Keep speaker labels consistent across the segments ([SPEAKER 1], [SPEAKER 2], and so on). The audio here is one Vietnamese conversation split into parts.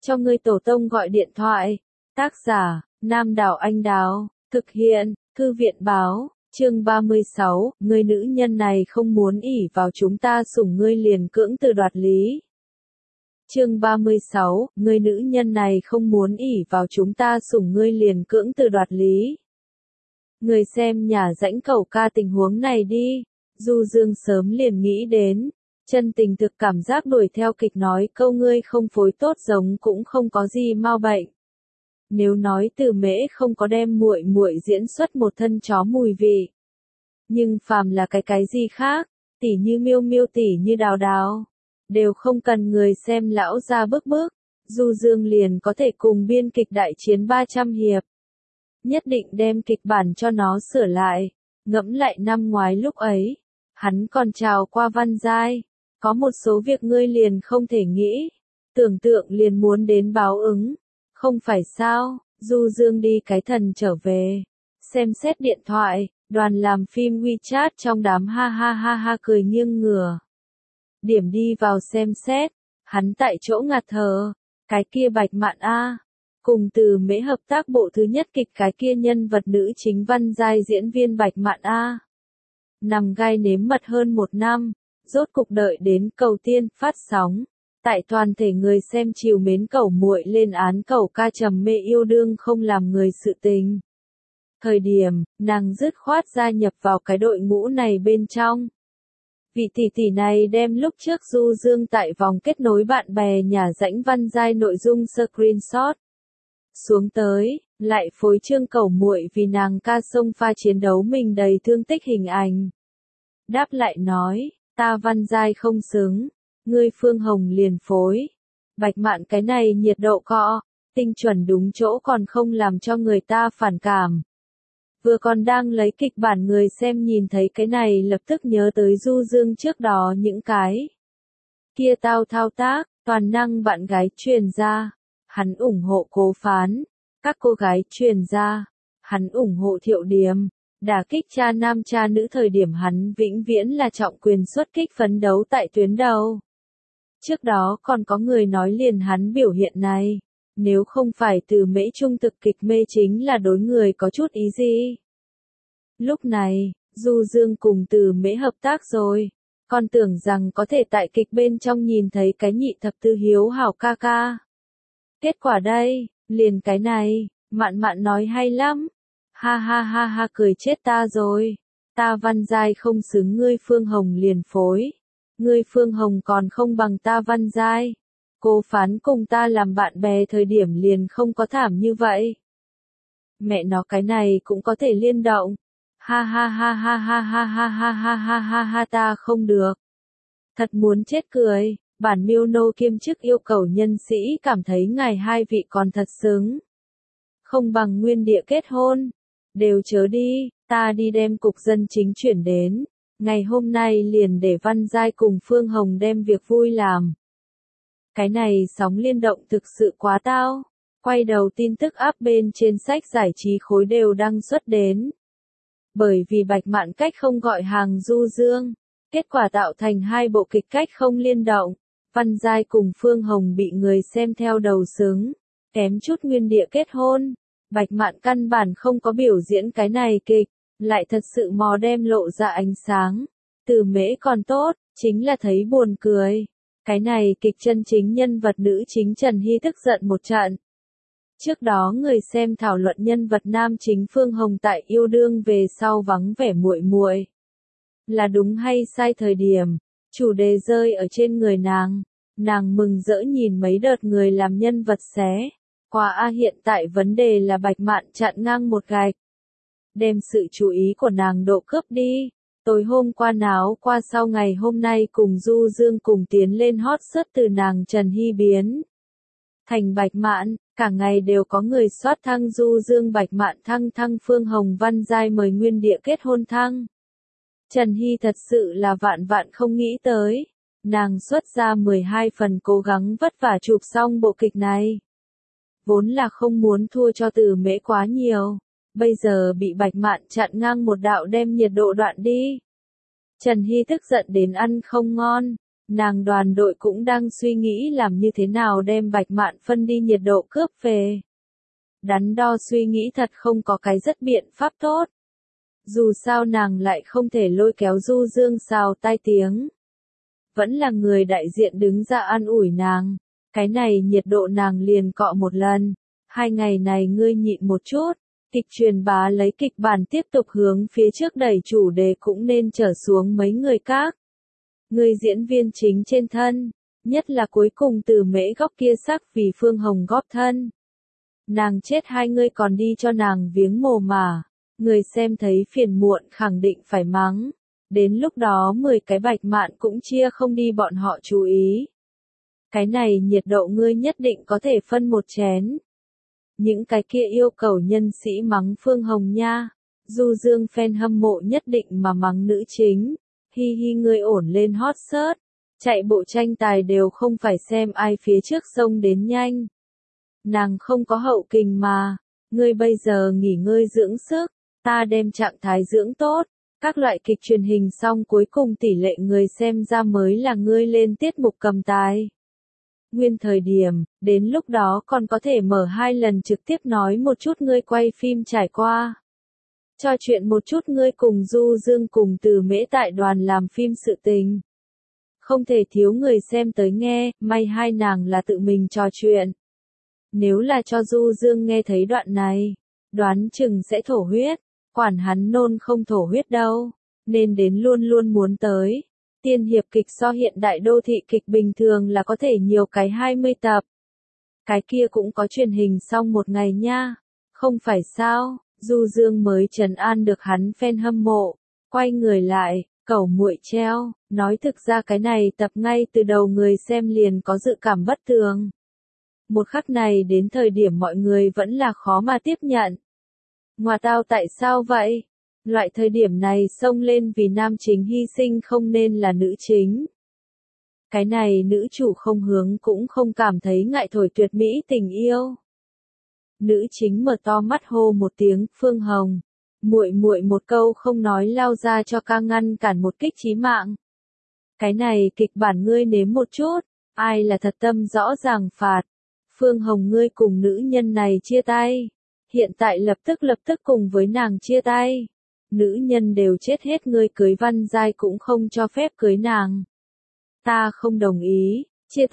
[SPEAKER 1] cho ngươi tổ tông gọi điện thoại. Tác giả, Nam Đào Anh Đào, thực hiện, Thư viện báo, chương 36, người nữ nhân này không muốn ỷ vào chúng ta sủng ngươi liền cưỡng từ đoạt lý. Chương 36, người nữ nhân này không muốn ỷ vào chúng ta sủng ngươi liền cưỡng từ đoạt lý. Người xem nhà rãnh cẩu ca tình huống này đi, Du Dương sớm liền nghĩ đến, chân tình thực cảm giác đuổi theo kịch nói câu ngươi không phối tốt giống cũng không có gì mau bệnh. Nếu nói Từ Mễ không có đem muội muội diễn xuất một thân chó mùi vị, nhưng phàm là cái gì khác, tỉ như Miêu Miêu tỉ như Đào Đào, đều không cần người xem lão ra bức bức, Du Dương liền có thể cùng biên kịch đại chiến 300 hiệp. Nhất định đem kịch bản cho nó sửa lại. Ngẫm lại năm ngoái lúc ấy, hắn còn chào qua Văn Giai, có một số việc ngươi liền không thể nghĩ, tưởng tượng liền muốn đến báo ứng, không phải sao? Du Dương đi cái thần trở về, xem xét điện thoại, đoàn làm phim WeChat trong đám ha ha ha ha cười nghiêng ngửa. Điểm đi vào xem xét, hắn tại chỗ ngạt thở, cái kia Bạch Mạn a, cùng Từ Mễ hợp tác bộ thứ nhất kịch cái kia nhân vật nữ chính Văn Giai diễn viên Bạch Mạn a. Nằm gai nếm mật hơn 1 năm, rốt cục đợi đến Cầu Tiên phát sóng. Tại toàn thể người xem chiều mến cẩu muội lên án cẩu ca trầm mê yêu đương không làm người sự tình. Thời điểm, nàng dứt khoát gia nhập vào cái đội ngũ này bên trong. Vị tỷ tỷ này đem lúc trước Du Dương tại vòng kết nối bạn bè nhà rãnh Văn Giai nội dung screenshot xuống tới, lại phối trương cẩu muội vì nàng ca sông pha chiến đấu mình đầy thương tích hình ảnh. Đáp lại nói, ta Văn Giai không xứng, ngươi Phương Hồng liền phối. Bạch Mạn cái này nhiệt độ cọ, tinh chuẩn đúng chỗ còn không làm cho người ta phản cảm. Vừa còn đang lấy kịch bản người xem nhìn thấy cái này lập tức nhớ tới Du Dương trước đó những cái kia thao tác, toàn năng bạn gái truyền ra. Hắn ủng hộ Cố Phán, các cô gái truyền ra. Hắn ủng hộ Thiệu Điềm, đả kích cha nam cha nữ thời điểm hắn vĩnh viễn là trọng quyền xuất kích phấn đấu tại tuyến đầu. Trước đó còn có người nói liền hắn biểu hiện này, nếu không phải Từ Mễ trung thực kịch mê chính là đối người có chút ý gì. Lúc này, Du Dương cùng Từ Mễ hợp tác rồi, còn tưởng rằng có thể tại kịch bên trong nhìn thấy cái nhị thập tứ hiếu hảo ca ca. Kết quả đây, liền cái này, Mạn Mạn nói hay lắm. Ha ha ha ha cười chết ta rồi. Ta Văn Giai không xứng ngươi Phương Hồng liền phối. Ngươi Phương Hồng còn không bằng ta Văn Giai. Cố Phán cùng ta làm bạn bè thời điểm liền không có thảm như vậy. Mẹ nó cái này cũng có thể liên động. Ha ha ha ha ha ha ha ha ha ha ha ha ta không được. Thật muốn chết cười. Bản miêu nô kiêm chức yêu cầu nhân sĩ cảm thấy ngài hai vị còn thật xứng. Không bằng nguyên địa kết hôn. Đều chớ đi, ta đi đem cục dân chính chuyển đến. Ngày hôm nay liền để Văn Giai cùng Phương Hồng đem việc vui làm. Cái này sóng liên động thực sự quá tao. Quay đầu tin tức áp bên trên sách giải trí khối đều đăng xuất đến. Bởi vì Bạch Mạn cách không gọi hàng Du Dương. Kết quả tạo thành hai bộ kịch cách không liên động. Văn Giai cùng Phương Hồng bị người xem theo đầu xứng. Kém chút nguyên địa kết hôn. Bạch Mạn căn bản không có biểu diễn cái này kịch. Lại thật sự mò đem lộ ra ánh sáng. Từ Mễ còn tốt, chính là thấy buồn cười. Cái này kịch chân chính nhân vật nữ chính Trần Hy tức giận một trận. Trước đó người xem thảo luận nhân vật nam chính Phương Hồng tại yêu đương về sau vắng vẻ muội muội. Là đúng hay sai thời điểm, chủ đề rơi ở trên người nàng. Nàng mừng rỡ nhìn mấy đợt người làm nhân vật xé. Qua hiện tại vấn đề là Bạch Mạn chặn ngang một gạch. Đem sự chú ý của nàng độ cướp đi. Tối hôm qua náo qua sau ngày hôm nay cùng Du Dương cùng tiến lên hot search từ nàng Trần Hy biến thành Bạch Mạn, cả ngày đều có người soát thăng Du Dương Bạch Mạn thăng Phương Hồng Văn Giai mời nguyên địa kết hôn thăng. Trần Hy thật sự là vạn không nghĩ tới. Nàng xuất ra 12 phần cố gắng vất vả chụp xong bộ kịch này. Vốn là không muốn thua cho Từ Mễ quá nhiều. Bây giờ bị Bạch Mạn chặn ngang một đạo đem nhiệt độ đoạn đi. Trần Hy tức giận đến ăn không ngon. Nàng đoàn đội cũng đang suy nghĩ làm như thế nào đem Bạch Mạn phân đi nhiệt độ cướp về. Đắn đo suy nghĩ thật không có cái rất biện pháp tốt. Dù sao nàng lại không thể lôi kéo Du Dương xào tai tiếng. Vẫn là người đại diện đứng ra an ủi nàng. Cái này nhiệt độ nàng liền cọ một lần. 2 ngày này ngươi nhịn một chút. Kịch truyền bá lấy kịch bản tiếp tục hướng phía trước đẩy, chủ đề cũng nên trở xuống mấy người khác. Người diễn viên chính trên thân, nhất là cuối cùng Từ Mễ góc kia sắc vì Phương Hồng góp thân. Nàng chết hai ngươi còn đi cho nàng viếng mồ mà. Người xem thấy phiền muộn khẳng định phải mắng. Đến lúc đó 10 cái Bạch Mạn cũng chia không đi bọn họ chú ý. Cái này nhiệt độ ngươi nhất định có thể phân một chén. Những cái kia yêu cầu nhân sĩ mắng Phương Hồng nha. Du Dương fan hâm mộ nhất định mà mắng nữ chính. Hi hi ngươi ổn lên hot search. Chạy bộ tranh tài đều không phải xem ai phía trước sông đến nhanh. Nàng không có hậu kình mà. Ngươi bây giờ nghỉ ngơi dưỡng sức. Ta đem trạng thái dưỡng tốt. Các loại kịch truyền hình xong cuối cùng tỷ lệ người xem ra mới là ngươi lên tiết mục cầm tài. Nguyên thời điểm, đến lúc đó còn có thể mở 2 lần trực tiếp nói một chút ngươi quay phim trải qua. Trò chuyện một chút ngươi cùng Du Dương cùng Từ Mễ tại đoàn làm phim sự tình. Không thể thiếu người xem tới nghe, may hai nàng là tự mình trò chuyện. Nếu là cho Du Dương nghe thấy đoạn này, đoán chừng sẽ thổ huyết, quản hắn nôn không thổ huyết đâu, nên đến luôn luôn muốn tới. Tiên hiệp kịch so hiện đại đô thị kịch bình thường là có thể nhiều cái 20 tập. Cái kia cũng có truyền hình xong một ngày nha, không phải sao? Du Dương mới trấn an được hắn fan hâm mộ, quay người lại, cẩu muội treo, nói thực ra cái này tập ngay từ đầu người xem liền có dự cảm bất thường. Một khắc này đến thời điểm mọi người vẫn là khó mà tiếp nhận. Ngoà tao tại sao vậy? Loại thời điểm này xông lên vì nam chính hy sinh không nên là nữ chính. Cái này nữ chủ không hướng cũng không cảm thấy ngại thổi tuyệt mỹ tình yêu. Nữ chính mở to mắt hô một tiếng, Phương Hồng. Muội muội một câu không nói lao ra cho ca ngăn cản một kích chí mạng. Cái này kịch bản ngươi nếm một chút, ai là thật tâm rõ ràng phạt. Phương Hồng ngươi cùng nữ nhân này chia tay. Hiện tại lập tức cùng với nàng chia tay. Nữ nhân đều chết hết, ngươi cưới Văn Giai cũng không cho phép cưới nàng. Ta không đồng ý, chia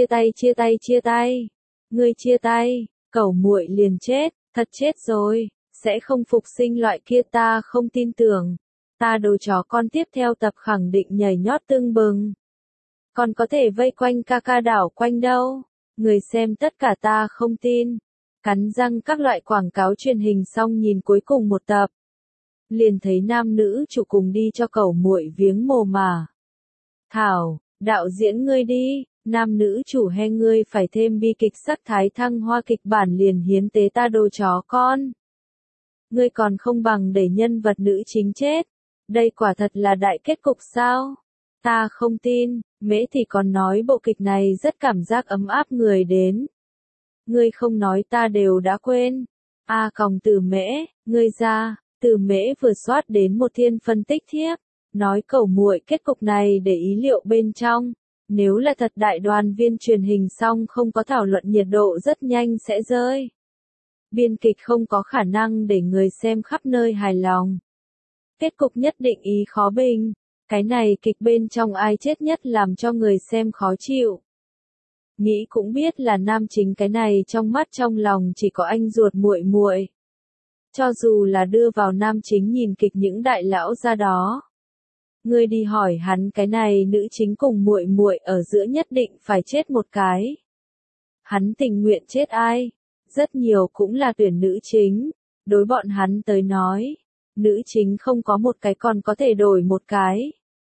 [SPEAKER 1] tay. Ngươi chia tay. Cẩu muội liền chết, thật chết rồi, sẽ không phục sinh loại kia ta không tin tưởng. Ta đồ chó con tiếp theo tập khẳng định nhảy nhót tưng bừng. Còn có thể vây quanh ca ca đảo quanh đâu. Người xem tất cả ta không tin. Cắn răng các loại quảng cáo truyền hình xong nhìn cuối cùng một tập. Liền thấy nam nữ chủ cùng đi cho cẩu muội viếng mồ mà. Thảo, đạo diễn ngươi đi. Nam nữ chủ he ngươi phải thêm bi kịch sắc thái thăng hoa kịch bản liền hiến tế ta đồ chó con. Ngươi còn không bằng để nhân vật nữ chính chết. Đây quả thật là đại kết cục sao? Ta không tin, Mễ thì còn nói bộ kịch này rất cảm giác ấm áp người đến. Ngươi không nói ta đều đã quên. Còng Từ Mễ, ngươi ra, Từ Mễ vừa soát đến một thiên phân tích thiếp, nói cẩu muội kết cục này để ý liệu bên trong. Nếu là thật đại đoàn viên truyền hình xong không có thảo luận nhiệt độ rất nhanh sẽ rơi. Biên kịch không có khả năng để người xem khắp nơi hài lòng. Kết cục nhất định ý khó bình. Cái này kịch bên trong ai chết nhất làm cho người xem khó chịu. Nghĩ cũng biết là nam chính cái này trong mắt trong lòng chỉ có anh ruột muội muội. Cho dù là đưa vào nam chính nhìn kịch những đại lão ra đó. Ngươi đi hỏi hắn cái này nữ chính cùng muội muội ở giữa nhất định phải chết một cái. Hắn tình nguyện chết ai? Rất nhiều cũng là tuyển nữ chính. Đối bọn hắn tới nói, nữ chính không có một cái còn có thể đổi một cái.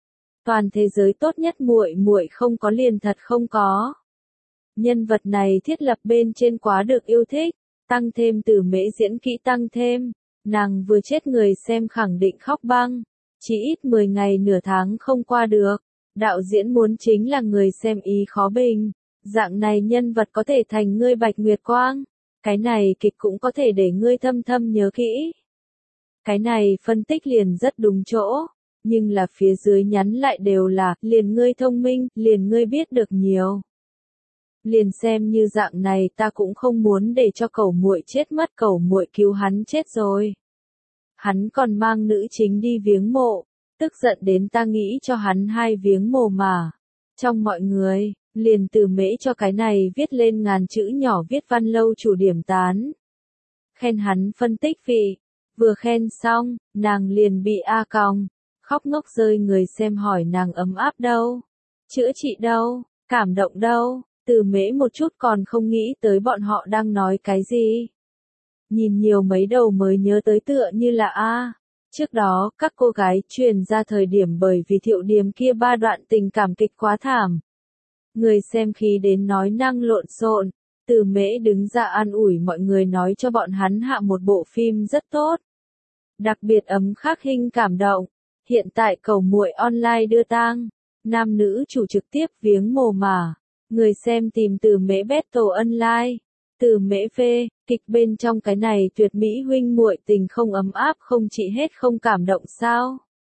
[SPEAKER 1] Toàn thế giới tốt nhất muội muội không có liền thật không có. Nhân vật này thiết lập bên trên quá được yêu thích, tăng thêm Từ Mễ diễn kỹ tăng thêm, nàng vừa chết người xem khẳng định khóc băng. Chỉ ít 10 ngày nửa tháng không qua được. Đạo diễn muốn chính là người xem ý khó bình. Dạng này nhân vật có thể thành ngươi Bạch Nguyệt Quang. Cái này kịch cũng có thể để ngươi thâm thâm nhớ kỹ. Cái này phân tích liền rất đúng chỗ. nhưng là phía dưới nhắn lại đều là, liền ngươi thông minh, liền ngươi biết được nhiều. Liền xem như dạng này ta cũng không muốn để cho cẩu muội chết mất, cẩu muội cứu hắn chết rồi. Hắn còn mang nữ chính đi viếng mộ, tức giận đến ta nghĩ cho hắn 2 viếng mồ mà. Trong mọi người, liền Từ Mễ cho cái này viết lên ngàn chữ nhỏ viết văn lâu chủ điểm tán. Khen hắn phân tích vị, vừa khen xong, nàng liền bị a còng, khóc ngốc rơi người xem hỏi nàng ấm áp đâu, chữa trị đâu, cảm động đâu, Từ Mễ một chút còn không nghĩ tới bọn họ đang nói cái gì. Nhìn nhiều mấy đầu mới nhớ tới tựa như là trước đó các cô gái truyền ra thời điểm bởi vì Thiệu Điềm kia 3 đoạn tình cảm kịch quá thảm. Người xem khi đến nói năng lộn xộn, Từ Mễ đứng ra an ủi mọi người nói cho bọn hắn hạ một bộ phim rất tốt. Đặc biệt ấm khắc hình cảm động. Hiện tại cầu muội online đưa tang, nam nữ chủ trực tiếp viếng mồ mả. Người xem tìm Từ Mễ battle online. Từ Mễ phê, kịch bên trong cái này tuyệt mỹ huynh muội tình không ấm áp không trị hết không cảm động sao?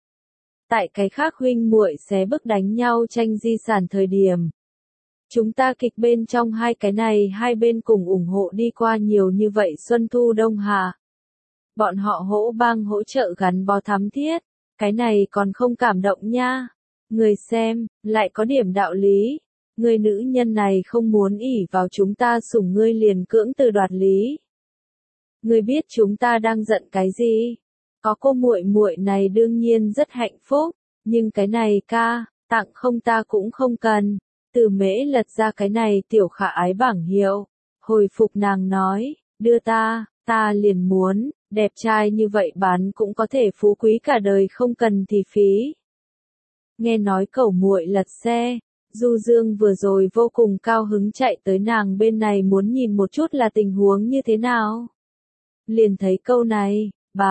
[SPEAKER 1] Tại cái khác huynh muội xé bức đánh nhau tranh di sản thời điểm. Chúng ta kịch bên trong hai cái này hai bên cùng ủng hộ đi qua nhiều như vậy xuân thu đông hạ. Bọn họ hỗ bang hỗ trợ gắn bó thắm thiết, cái này còn không cảm động nha. Người xem, lại có điểm đạo lý. Người nữ nhân này không muốn ỷ vào chúng ta sủng ngươi liền cưỡng từ đoạt lý. Ngươi biết chúng ta đang giận cái gì? Có cô muội muội này đương nhiên rất hạnh phúc, nhưng cái này ca, tặng không ta cũng không cần. Từ Mễ lật ra cái này tiểu khả ái bảng hiệu, hồi phục nàng nói, đưa ta liền muốn, đẹp trai như vậy bán cũng có thể phú quý cả đời không cần thì phí. Nghe nói cẩu muội lật xe, Du Dương vừa rồi vô cùng cao hứng chạy tới nàng bên này muốn nhìn một chút là tình huống như thế nào. Liền thấy câu này,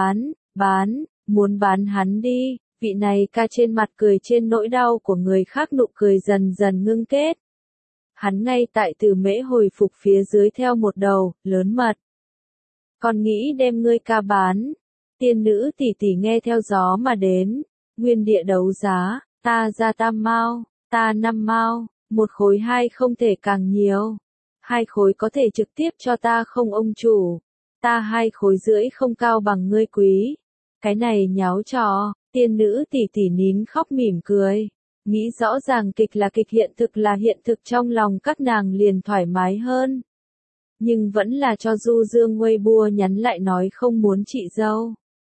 [SPEAKER 1] bán, muốn bán hắn đi, vị này ca trên mặt cười trên nỗi đau của người khác nụ cười dần dần ngưng kết. Hắn ngay tại Từ Mễ hồi phục phía dưới theo một đầu, lớn mật. Còn nghĩ đem ngươi ca bán, tiên nữ tỷ tỷ nghe theo gió mà đến, nguyên địa đấu giá, ta ra tam mao, ta 5 mao, 1 khối 2 không thể càng nhiều, 2 khối có thể trực tiếp cho ta không ông chủ, ta 2 khối rưỡi không cao bằng ngươi quý, cái này nháo trò, tiên nữ tỷ tỷ nín khóc mỉm cười, nghĩ rõ ràng kịch là kịch hiện thực là hiện thực trong lòng các nàng liền thoải mái hơn. Nhưng vẫn là cho Du Dương Weibo nhắn lại nói không muốn chị dâu.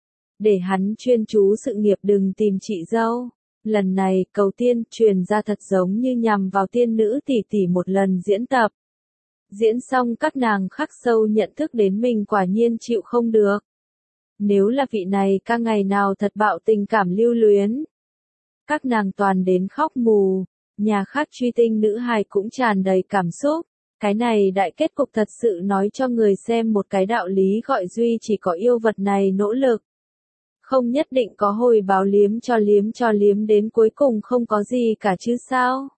[SPEAKER 1] Để hắn chuyên chú sự nghiệp đừng tìm chị dâu. Lần này, cầu tiên truyền ra thật giống như nhằm vào tiên nữ tỷ tỷ một lần diễn tập. Diễn xong các nàng khắc sâu nhận thức đến mình quả nhiên chịu không được. Nếu là vị này ca ngày nào thật bạo tình cảm lưu luyến. Các nàng toàn đến khóc mù, nhà khác truy tinh nữ hài cũng tràn đầy cảm xúc. Cái này đại kết cục thật sự nói cho người xem một cái đạo lý gọi duy chỉ có yêu vật này nỗ lực. Không nhất định có hồi báo liếm cho liếm đến cuối cùng không có gì cả chứ sao.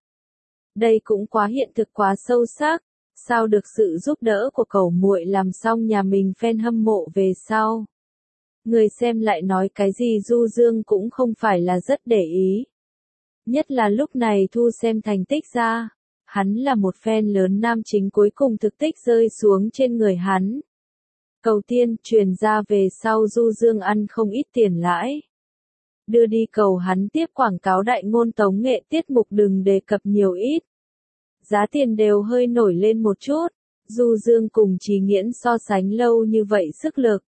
[SPEAKER 1] Đây cũng quá hiện thực quá sâu sắc, sao được sự giúp đỡ của cẩu muội làm xong nhà mình fan hâm mộ về sau. Người xem lại nói cái gì Du Dương cũng không phải là rất để ý. Nhất là lúc này thu xem thành tích ra. Hắn là một fan lớn nam chính cuối cùng thực tích rơi xuống trên người hắn. Cầu tiên truyền ra về sau Du Dương ăn không ít tiền lãi. Đưa đi cầu hắn tiếp quảng cáo đại ngôn tống nghệ tiết mục đừng đề cập nhiều ít. Giá tiền đều hơi nổi lên một chút. Du Dương cùng Trí Nghiễn so sánh lâu như vậy sức lực.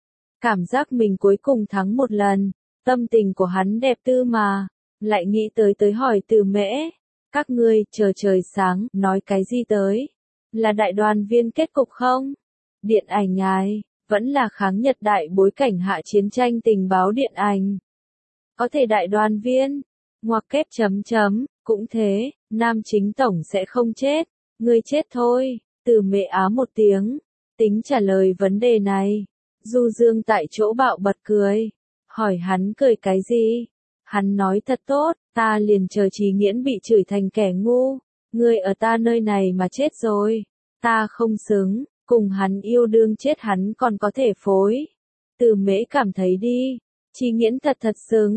[SPEAKER 1] Cảm giác mình cuối cùng thắng một lần. Tâm tình của hắn đẹp tư mà. Lại nghĩ tới hỏi Từ Mễ. Các ngươi, chờ trời sáng, nói cái gì tới? Là đại đoàn viên kết cục không? Điện ảnh ai? Vẫn là kháng Nhật đại bối cảnh hạ chiến tranh tình báo điện ảnh. Có thể đại đoàn viên? Ngoặc kép chấm chấm, cũng thế, nam chính tổng sẽ không chết. Ngươi chết thôi, Từ Mễ á một tiếng. Tính trả lời vấn đề này. Du Dương tại chỗ bạo bật cười. Hỏi hắn cười cái gì? Hắn nói thật tốt, ta liền chờ Trí Nghiễn bị chửi thành kẻ ngu. Ngươi ở ta nơi này mà chết rồi. Ta không xứng, cùng hắn yêu đương chết hắn còn có thể phối. Từ Mễ cảm thấy đi. Trí Nghiễn thật xứng.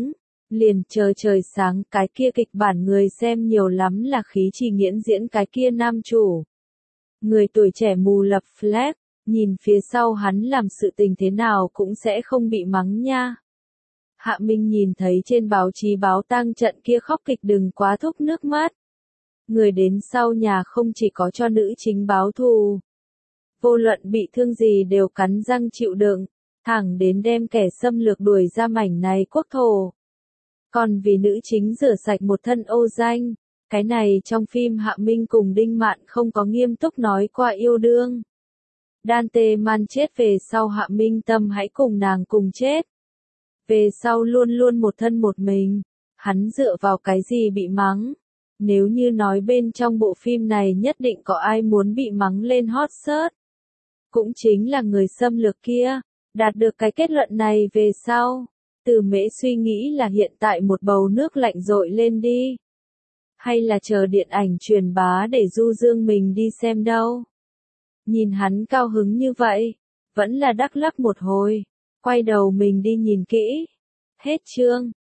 [SPEAKER 1] Liền chờ trời sáng, cái kia kịch bản người xem nhiều lắm là khí chỉ nghiễn diễn cái kia nam chủ. Người tuổi trẻ mù lập flag, nhìn phía sau hắn làm sự tình thế nào cũng sẽ không bị mắng nha. Hạ Minh nhìn thấy trên báo chí báo tang trận kia khóc kịch đừng quá thúc nước mắt. Người đến sau nhà không chỉ có cho nữ chính báo thù. Vô luận bị thương gì đều cắn răng chịu đựng, thẳng đến đem kẻ xâm lược đuổi ra mảnh này quốc thổ. Còn vì nữ chính rửa sạch một thân ô danh, cái này trong phim Hạ Minh cùng Đinh Mạn không có nghiêm túc nói qua yêu đương. Dante Man chết về sau Hạ Minh tâm hãy cùng nàng cùng chết. Về sau luôn luôn một thân một mình, hắn dựa vào cái gì bị mắng? Nếu như nói bên trong bộ phim này nhất định có ai muốn bị mắng lên hot search. Cũng chính là người xâm lược kia, đạt được cái kết luận này về sau. Từ Mễ suy nghĩ là hiện tại một bầu nước lạnh dội lên đi. Hay là chờ điện ảnh truyền bá để du dương mình đi xem đâu. Nhìn hắn cao hứng như vậy, vẫn là đắc lắc một hồi, quay đầu mình đi nhìn kỹ. Hết chương.